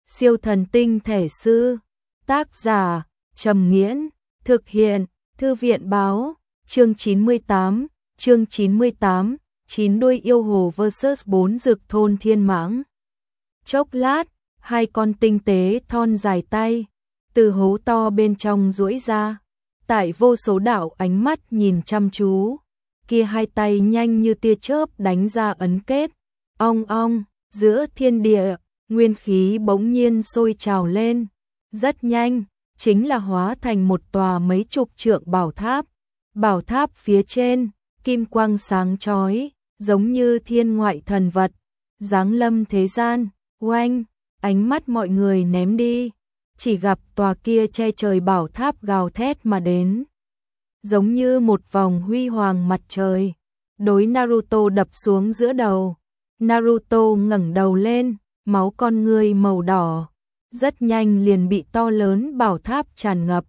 Siêu thần tinh thể sư. Tác giả Trầm Nghiễn. Thực hiện Thư viện báo. Chương 98. Chương 98. 9 đuôi yêu hồ vs 4 dực thôn thiên mãng. Chốc lát, hai con tinh tế thon dài tay từ hố to bên trong duỗi ra, tại vô số đạo ánh mắt nhìn chăm chú, kia hai tay nhanh như tia chớp đánh ra ấn kết. Ong ong, giữa thiên địa, nguyên khí bỗng nhiên sôi trào lên, rất nhanh, chính là hóa thành một tòa mấy chục trượng bảo tháp. Bảo tháp phía trên, kim quang sáng chói, giống như thiên ngoại thần vật, giáng lâm thế gian. Oanh, ánh mắt mọi người ném đi, chỉ gặp tòa kia che trời bảo tháp gào thét mà đến, giống như một vòng huy hoàng mặt trời, đối Naruto đập xuống giữa đầu. Naruto ngẩng đầu lên, máu con ngươi màu đỏ, rất nhanh liền bị to lớn bảo tháp tràn ngập.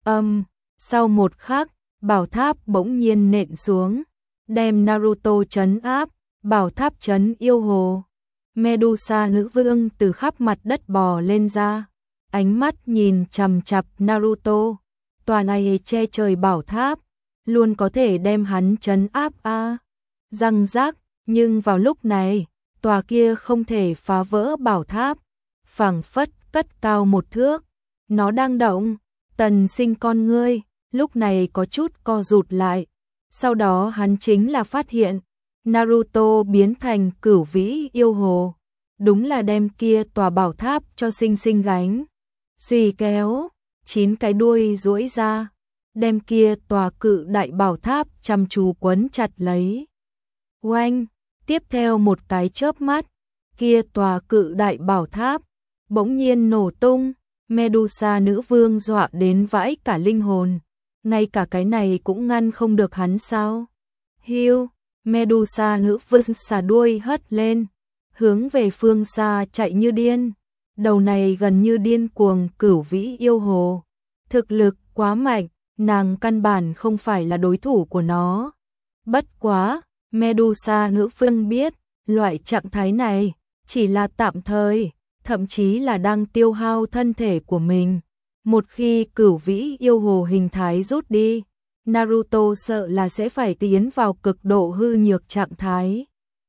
Sau một khắc, bảo tháp bỗng nhiên nện xuống, đem Naruto trấn áp. Bảo tháp trấn yêu hồ. Medusa nữ vương từ khắp mặt đất bò lên ra, ánh mắt nhìn chằm chằm Naruto. Tòa này che trời bảo tháp, luôn có thể đem hắn trấn áp a. Răng rác, nhưng vào lúc này, tòa kia không thể phá vỡ bảo tháp, phảng phất cất cao một thước, nó đang động. Tần Sinh con ngươi lúc này có chút co rụt lại, sau đó hắn chính là phát hiện Naruto biến thành cửu vĩ yêu hồ, đúng là đem kia tòa bảo tháp cho sinh sinh gánh. Suy kéo, 9 cái đuôi duỗi ra, đem kia tòa cự đại bảo tháp chăm chú quấn chặt lấy. Oanh, tiếp theo một cái chớp mắt, kia tòa cự đại bảo tháp bỗng nhiên nổ tung. Medusa nữ vương dọa đến vãi cả linh hồn, ngay cả cái này cũng ngăn không được hắn sao? Hiu, Medusa nữ vương xả đuôi hất lên, hướng về phương xa chạy như điên. Đầu này gần như điên cuồng cửu vĩ yêu hồ, thực lực quá mạnh, nàng căn bản không phải là đối thủ của nó. Bất quá, Medusa nữ vương biết, loại trạng thái này chỉ là tạm thời, thậm chí là đang tiêu hao thân thể của mình. Một khi cửu vĩ yêu hồ hình thái rút đi, Naruto sợ là sẽ phải tiến vào cực độ hư nhược trạng thái.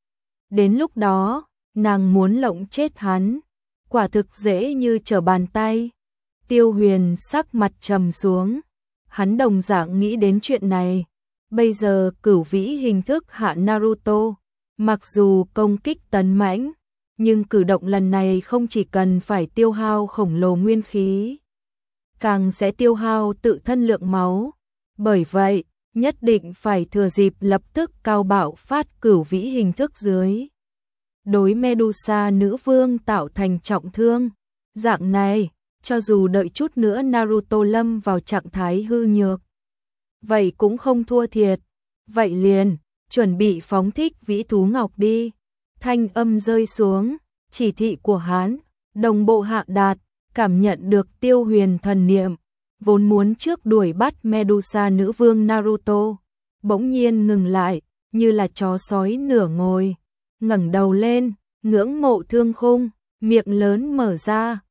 Đến lúc đó, nàng muốn lộng chết hắn, quả thực dễ như trở bàn tay. Tiêu Huyền sắc mặt trầm xuống, hắn đồng dạng nghĩ đến chuyện này. Bây giờ cửu vĩ hình thức hạ Naruto, mặc dù công kích tấn mãnh, nhưng cử động lần này không chỉ cần phải tiêu hao khổng lồ nguyên khí, càng sẽ tiêu hao tự thân lượng máu. Bởi vậy, nhất định phải thừa dịp lập tức cao bạo phát cửu vĩ hình thức dưới, đối Medusa nữ vương tạo thành trọng thương. Dạng này, cho dù đợi chút nữa Naruto lâm vào trạng thái hư nhược, vậy cũng không thua thiệt. Vậy liền, chuẩn bị phóng thích vĩ thú ngọc đi. Thanh âm rơi xuống, chỉ thị của hắn đồng bộ hạ đạt, cảm nhận được Tiêu Huyền thần niệm, vốn muốn trước đuổi bắt Medusa nữ vương Naruto, bỗng nhiên ngừng lại, như là chó sói nửa ngồi, ngẩng đầu lên, ngưỡng mộ thương khung, miệng lớn mở ra,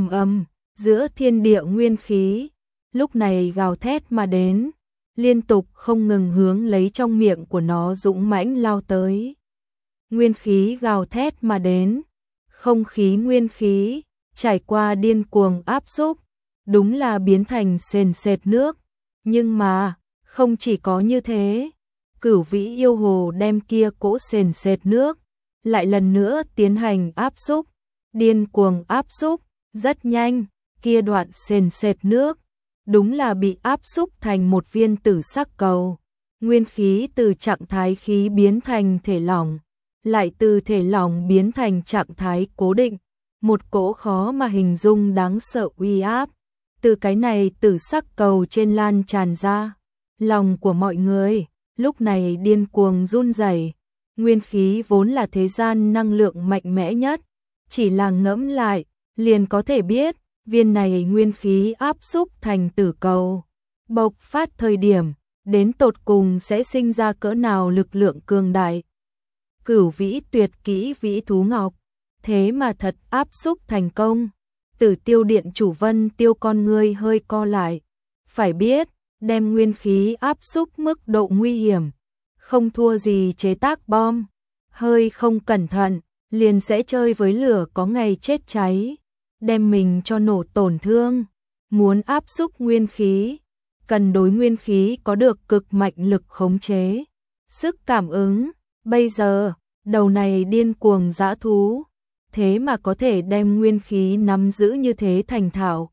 giữa thiên địa nguyên khí, lúc này gào thét mà đến, liên tục không ngừng hướng lấy trong miệng của nó dũng mãnh lao tới. Nguyên khí gào thét mà đến, không khí nguyên khí, trải qua điên cuồng áp xúc, đúng là biến thành sền sệt nước. Nhưng mà, không chỉ có như thế, cửu vĩ yêu hồ đem kia cỗ sền sệt nước, lại lần nữa tiến hành áp xúc, điên cuồng áp xúc, rất nhanh, kia đoạn sền sệt nước, đúng là bị áp xúc thành một viên tử sắc cầu. Nguyên khí từ trạng thái khí biến thành thể lỏng, lại từ thể lỏng biến thành trạng thái cố định, một cỗ khó mà hình dung đáng sợ uy áp từ cái này tử sắc cầu trên lan tràn ra. Lòng của mọi người lúc này điên cuồng run rẩy. Nguyên khí vốn là thế gian năng lượng mạnh mẽ nhất, chỉ là ngẫm lại liền có thể biết, viên này nguyên khí áp xúc thành tử cầu, bộc phát thời điểm đến tột cùng sẽ sinh ra cỡ nào lực lượng cường đại. Cửu vĩ tuyệt kỹ vĩ thú ngọc, thế mà thật áp xúc thành công. Tử Tiêu điện chủ Vân Tiêu con ngươi hơi co lại. Phải biết, đem nguyên khí áp xúc mức độ nguy hiểm, không thua gì chế tác bom, hơi không cẩn thận, liền sẽ chơi với lửa có ngày chết cháy, đem mình cho nổ tổn thương. Muốn áp xúc nguyên khí, cần đối nguyên khí có được cực mạnh lực khống chế, sức cảm ứng. Bây giờ, đầu này điên cuồng dã thú, thế mà có thể đem nguyên khí nắm giữ như thế thành thạo.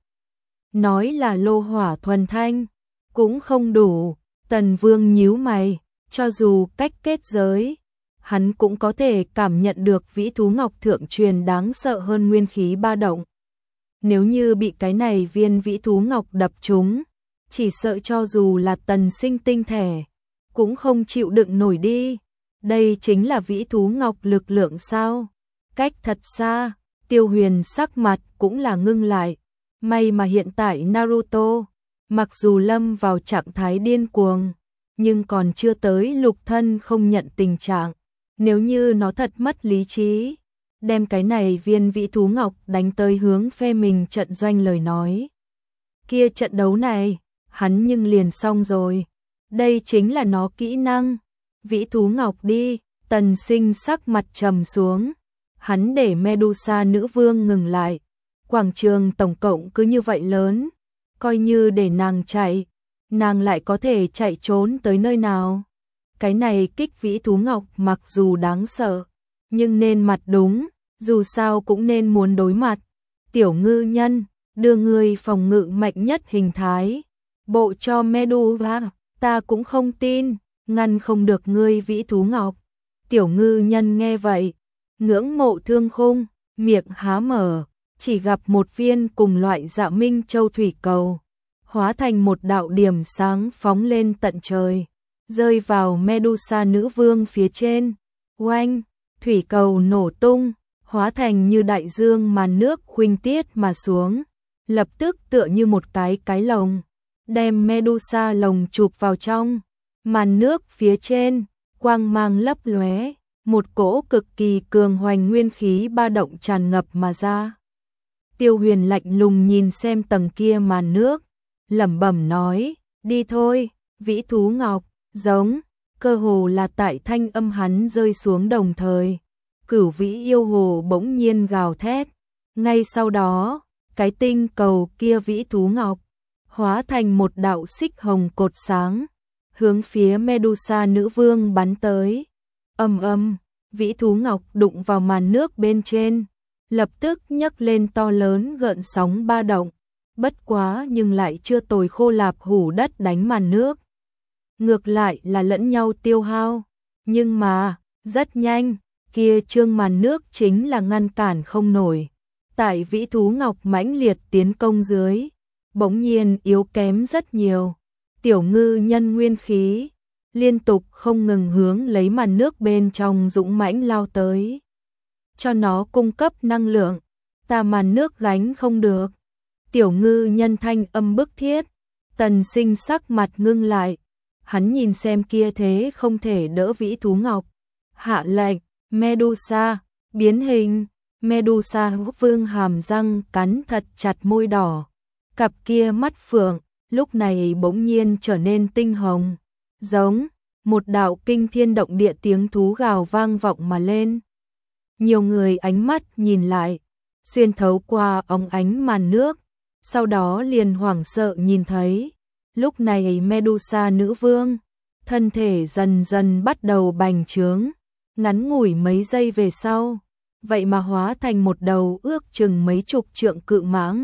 Nói là lô hỏa thuần thanh, cũng không đủ. Tần Vương nhíu mày, cho dù cách kết giới, hắn cũng có thể cảm nhận được vĩ thú ngọc thượng truyền đáng sợ hơn nguyên khí ba động. Nếu như bị cái này viên vĩ thú ngọc đập trúng, chỉ sợ cho dù là Tần Sinh tinh thể, cũng không chịu đựng nổi đi. Đây chính là vĩ thú ngọc lực lượng sao? Cách thật xa, Tiêu Huyền sắc mặt cũng là ngưng lại. May mà hiện tại Naruto, mặc dù lâm vào trạng thái điên cuồng, nhưng còn chưa tới lục thân không nhận tình trạng. Nếu như nó thật mất lý trí, đem cái này viên vĩ thú ngọc đánh tới hướng phe mình trận doanh lời nói, kia trận đấu này, hắn nhưng liền xong rồi. Đây chính là nó kỹ năng. Vĩ thú ngọc đi. Tần Sinh sắc mặt trầm xuống. Hắn để Medusa nữ vương ngừng lại. Quảng trường tổng cộng cứ như vậy lớn, coi như để nàng chạy, nàng lại có thể chạy trốn tới nơi nào? Cái này kích vĩ thú ngọc mặc dù đáng sợ, nhưng nên mặt đúng, dù sao cũng nên muốn đối mặt. Tiểu ngư nhân, đưa người phòng ngự mạnh nhất hình thái, bộ cho Medusa, ta cũng không tin, ngăn không được ngươi vĩ thú ngọc. Tiểu ngư nhân nghe vậy, ngưỡng mộ thương khung, miệng há mở, chỉ gặp một viên cùng loại Dạ Minh Châu thủy cầu, hóa thành một đạo điểm sáng phóng lên tận trời, rơi vào Medusa nữ vương phía trên. Oanh, thủy cầu nổ tung, hóa thành như đại dương màn nước khuynh tiết mà xuống, lập tức tựa như một cái lồng, đem Medusa lồng chụp vào trong. Màn nước phía trên, quang mang lấp lóe, một cỗ cực kỳ cường hoành nguyên khí ba động tràn ngập mà ra. Tiêu Huyền lạnh lùng nhìn xem tầng kia màn nước, lẩm bẩm nói, đi thôi, vĩ thú ngọc, giống, cơ hồ là tại thanh âm hắn rơi xuống đồng thời. Cửu vĩ yêu hồ bỗng nhiên gào thét, ngay sau đó, cái tinh cầu kia vĩ thú ngọc, hóa thành một đạo xích hồng cột sáng, hướng phía Medusa nữ vương bắn tới. Ầm ầm, vĩ thú ngọc đụng vào màn nước bên trên, lập tức nhấc lên to lớn gợn sóng ba động, bất quá nhưng lại chưa tồi khô lạp hủ đất đánh màn nước. Ngược lại là lẫn nhau tiêu hao, nhưng mà, rất nhanh, kia trương màn nước chính là ngăn cản không nổi. Tại vĩ thú ngọc mãnh liệt tiến công dưới, bỗng nhiên yếu kém rất nhiều. Tiểu ngư nhân nguyên khí, liên tục không ngừng hướng lấy màn nước bên trong dũng mãnh lao tới. Cho nó cung cấp năng lượng, ta màn nước gánh không được. Tiểu ngư nhân thanh âm bức thiết. Tần Sinh sắc mặt ngưng lại, hắn nhìn xem kia thế không thể đỡ vĩ thú ngọc. Hạ lệnh, Medusa, biến hình. Medusa vương hàm răng cắn thật chặt môi đỏ. Cặp kia mắt phượng, lúc này bỗng nhiên trở nên tinh hồng. Giống, một đạo kinh thiên động địa tiếng thú gào vang vọng mà lên. Nhiều người ánh mắt nhìn lại, xuyên thấu qua óng ánh màn nước, sau đó liền hoảng sợ nhìn thấy. Lúc này Medusa nữ vương, thân thể dần dần bắt đầu bành trướng, ngắn ngủi mấy giây về sau, vậy mà hóa thành một đầu ước chừng mấy chục trượng cự mãng.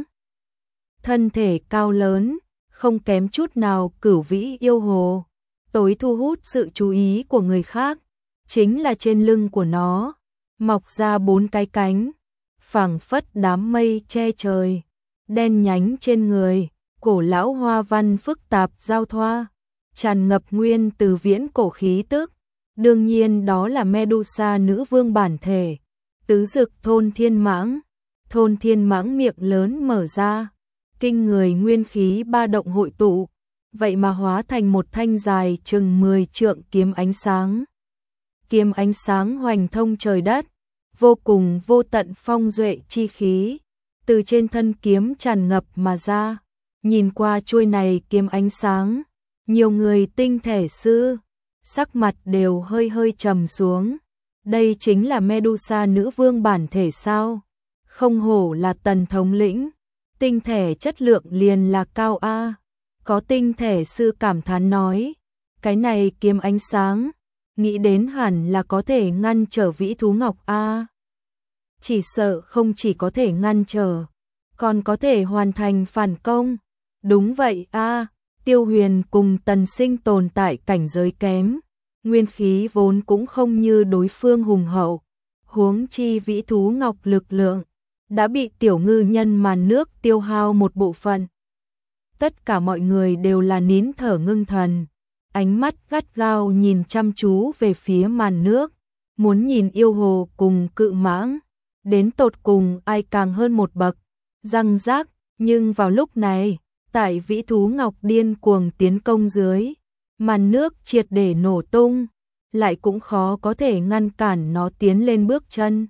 Thân thể cao lớn, không kém chút nào cửu vĩ yêu hồ. Tối thu hút sự chú ý của người khác, chính là trên lưng của nó, mọc ra 4 cái cánh, phảng phất đám mây che trời, đen nhánh trên người, cổ lão hoa văn phức tạp giao thoa, tràn ngập nguyên từ viễn cổ khí tức. Đương nhiên đó là Medusa nữ vương bản thể, tứ dực thôn thiên mãng. Thôn thiên mãng miệng lớn mở ra, kinh người nguyên khí ba động hội tụ, vậy mà hóa thành một thanh dài chừng 10 trượng kiếm ánh sáng. Kiếm ánh sáng hoành thông trời đất, vô cùng vô tận phong duệ chi khí, từ trên thân kiếm tràn ngập mà ra. Nhìn qua chuôi này kiếm ánh sáng, nhiều người tinh thể sư, sắc mặt đều hơi hơi trầm xuống. Đây chính là Medusa nữ vương bản thể sao? Không hổ là Tần thống lĩnh, tinh thể chất lượng liền là cao a. Có tinh thể sư cảm thán nói, cái này kiếm ánh sáng, nghĩ đến hẳn là có thể ngăn trở vĩ thú ngọc a. Chỉ sợ không chỉ có thể ngăn trở, còn có thể hoàn thành phản công. Đúng vậy a, Tiêu Huyền cùng Tần Sinh tồn tại cảnh giới kém, nguyên khí vốn cũng không như đối phương hùng hậu, huống chi vĩ thú ngọc lực lượng đã bị tiểu ngư nhân màn nước tiêu hao một bộ phận. Tất cả mọi người đều là nín thở ngưng thần, ánh mắt gắt gao nhìn chăm chú về phía màn nước, muốn nhìn yêu hồ cùng cự mãng, đến tột cùng ai càng hơn một bậc. Răng rác, nhưng vào lúc này, tại vĩ thú ngọc điên cuồng tiến công dưới, màn nước triệt để nổ tung, lại cũng khó có thể ngăn cản nó tiến lên bước chân.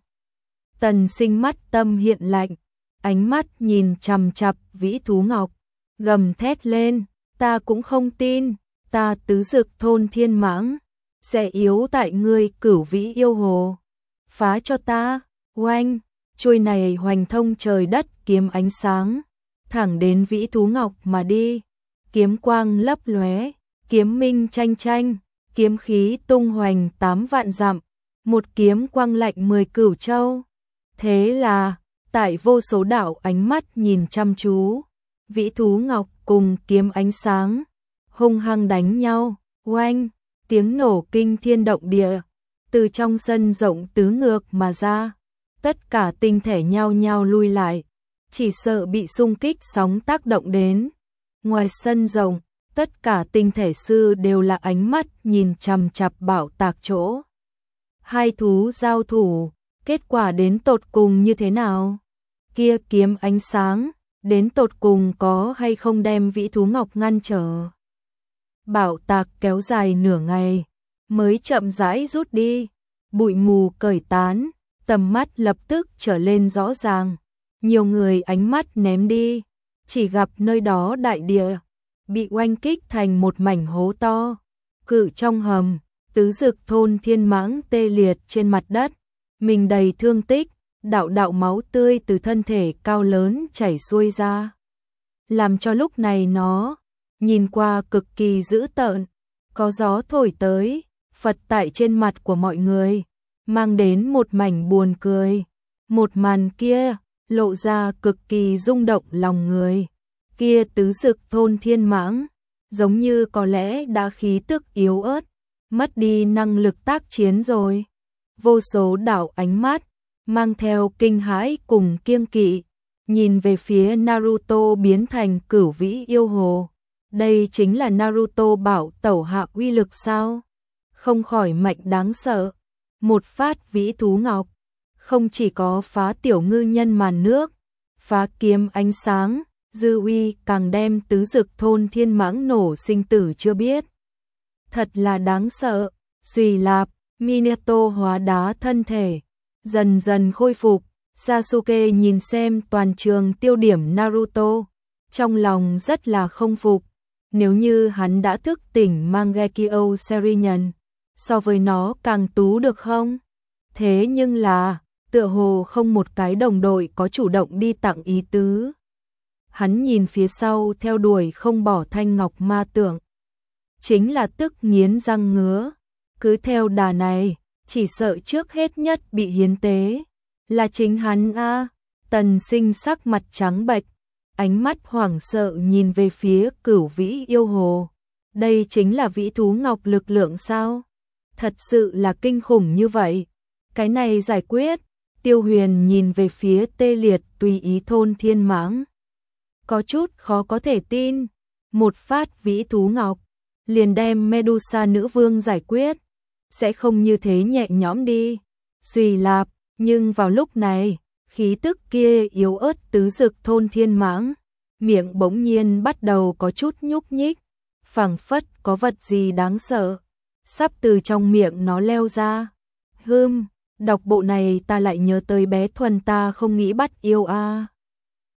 Tần Sinh mắt tâm hiện lạnh, ánh mắt nhìn chằm chằm vĩ thú ngọc, gầm thét lên, ta cũng không tin, ta tứ dực thôn thiên mãng, sẽ yếu tại ngươi cửu vĩ yêu hồ. Phá cho ta, oanh, chuôi này hoành thông trời đất kiếm ánh sáng, thẳng đến vĩ thú ngọc mà đi, kiếm quang lấp lóe, kiếm minh tranh tranh, kiếm khí tung hoành 8 vạn dặm, một kiếm quang lạnh 10 cửu châu. Thế là, tại vô số đạo ánh mắt nhìn chăm chú, vĩ thú ngọc cùng kiếm ánh sáng, hung hăng đánh nhau, oanh, tiếng nổ kinh thiên động địa, từ trong sân rộng tứ ngược mà ra, tất cả tinh thể nhao nhao lui lại, chỉ sợ bị xung kích sóng tác động đến. Ngoài sân rộng, tất cả tinh thể sư đều là ánh mắt nhìn chằm chằm bảo tạc chỗ. Hai thú giao thủ, kết quả đến tột cùng như thế nào? Kia kiếm ánh sáng, đến tột cùng có hay không đem vĩ thú ngọc ngăn trở? Bảo tạc kéo dài nửa ngày, mới chậm rãi rút đi, bụi mù cởi tán, tầm mắt lập tức trở lên rõ ràng. Nhiều người ánh mắt ném đi, chỉ gặp nơi đó đại địa bị oanh kích thành một mảnh hố to, cự trong hầm, tứ dực thôn thiên mãng tê liệt trên mặt đất, mình đầy thương tích, đạo đạo máu tươi từ thân thể cao lớn chảy xuôi ra, làm cho lúc này nó nhìn qua cực kỳ dữ tợn. Có gió thổi tới, phật tại trên mặt của mọi người, mang đến một mảnh buồn cười. Một màn kia lộ ra cực kỳ rung động lòng người. Kia tứ dực thôn thiên mãng, giống như có lẽ đã khí tức yếu ớt, mất đi năng lực tác chiến rồi. Vô số đạo ánh mắt, mang theo kinh hãi cùng kiêng kỵ, nhìn về phía Naruto biến thành cửu vĩ yêu hồ. Đây chính là Naruto bảo tẩu hạ uy lực sao? Không khỏi mạnh đáng sợ. Một phát vĩ thú ngọc, không chỉ có phá tiểu ngư nhân màn nước, phá kiếm ánh sáng, dư uy càng đem tứ dực thôn thiên mãng nổ sinh tử chưa biết. Thật là đáng sợ. Xuy lạp, Minato hóa đá thân thể, dần dần khôi phục. Sasuke nhìn xem toàn trường tiêu điểm Naruto, trong lòng rất là không phục. Nếu như hắn đã thức tỉnh Mangekyo Sharingan, so với nó càng tú được không? Thế nhưng là, tựa hồ không một cái đồng đội có chủ động đi tặng ý tứ. Hắn nhìn phía sau theo đuổi không bỏ Thanh Ngọc Ma Tượng, chính là tức nghiến răng ngứa. Cứ theo đà này, chỉ sợ trước hết nhất bị hiến tế là chính hắn a. Tần Sinh sắc mặt trắng bệch, ánh mắt hoảng sợ nhìn về phía cửu vĩ yêu hồ. Đây chính là vĩ thú ngọc lực lượng sao? Thật sự là kinh khủng như vậy. Cái này giải quyết. Tiêu Huyền nhìn về phía tê liệt tùy ý thôn thiên mãng, có chút khó có thể tin. Một phát vĩ thú ngọc liền đem Medusa nữ vương giải quyết, sẽ không như thế nhẹ nhõm đi. Xuy lạp, nhưng vào lúc này, khí tức kia yếu ớt tứ dực thôn thiên mãng, miệng bỗng nhiên bắt đầu có chút nhúc nhích, phảng phất có vật gì đáng sợ sắp từ trong miệng nó leo ra. Đọc bộ này ta lại nhớ tới bé Thuần ta không nghĩ bắt yêu a.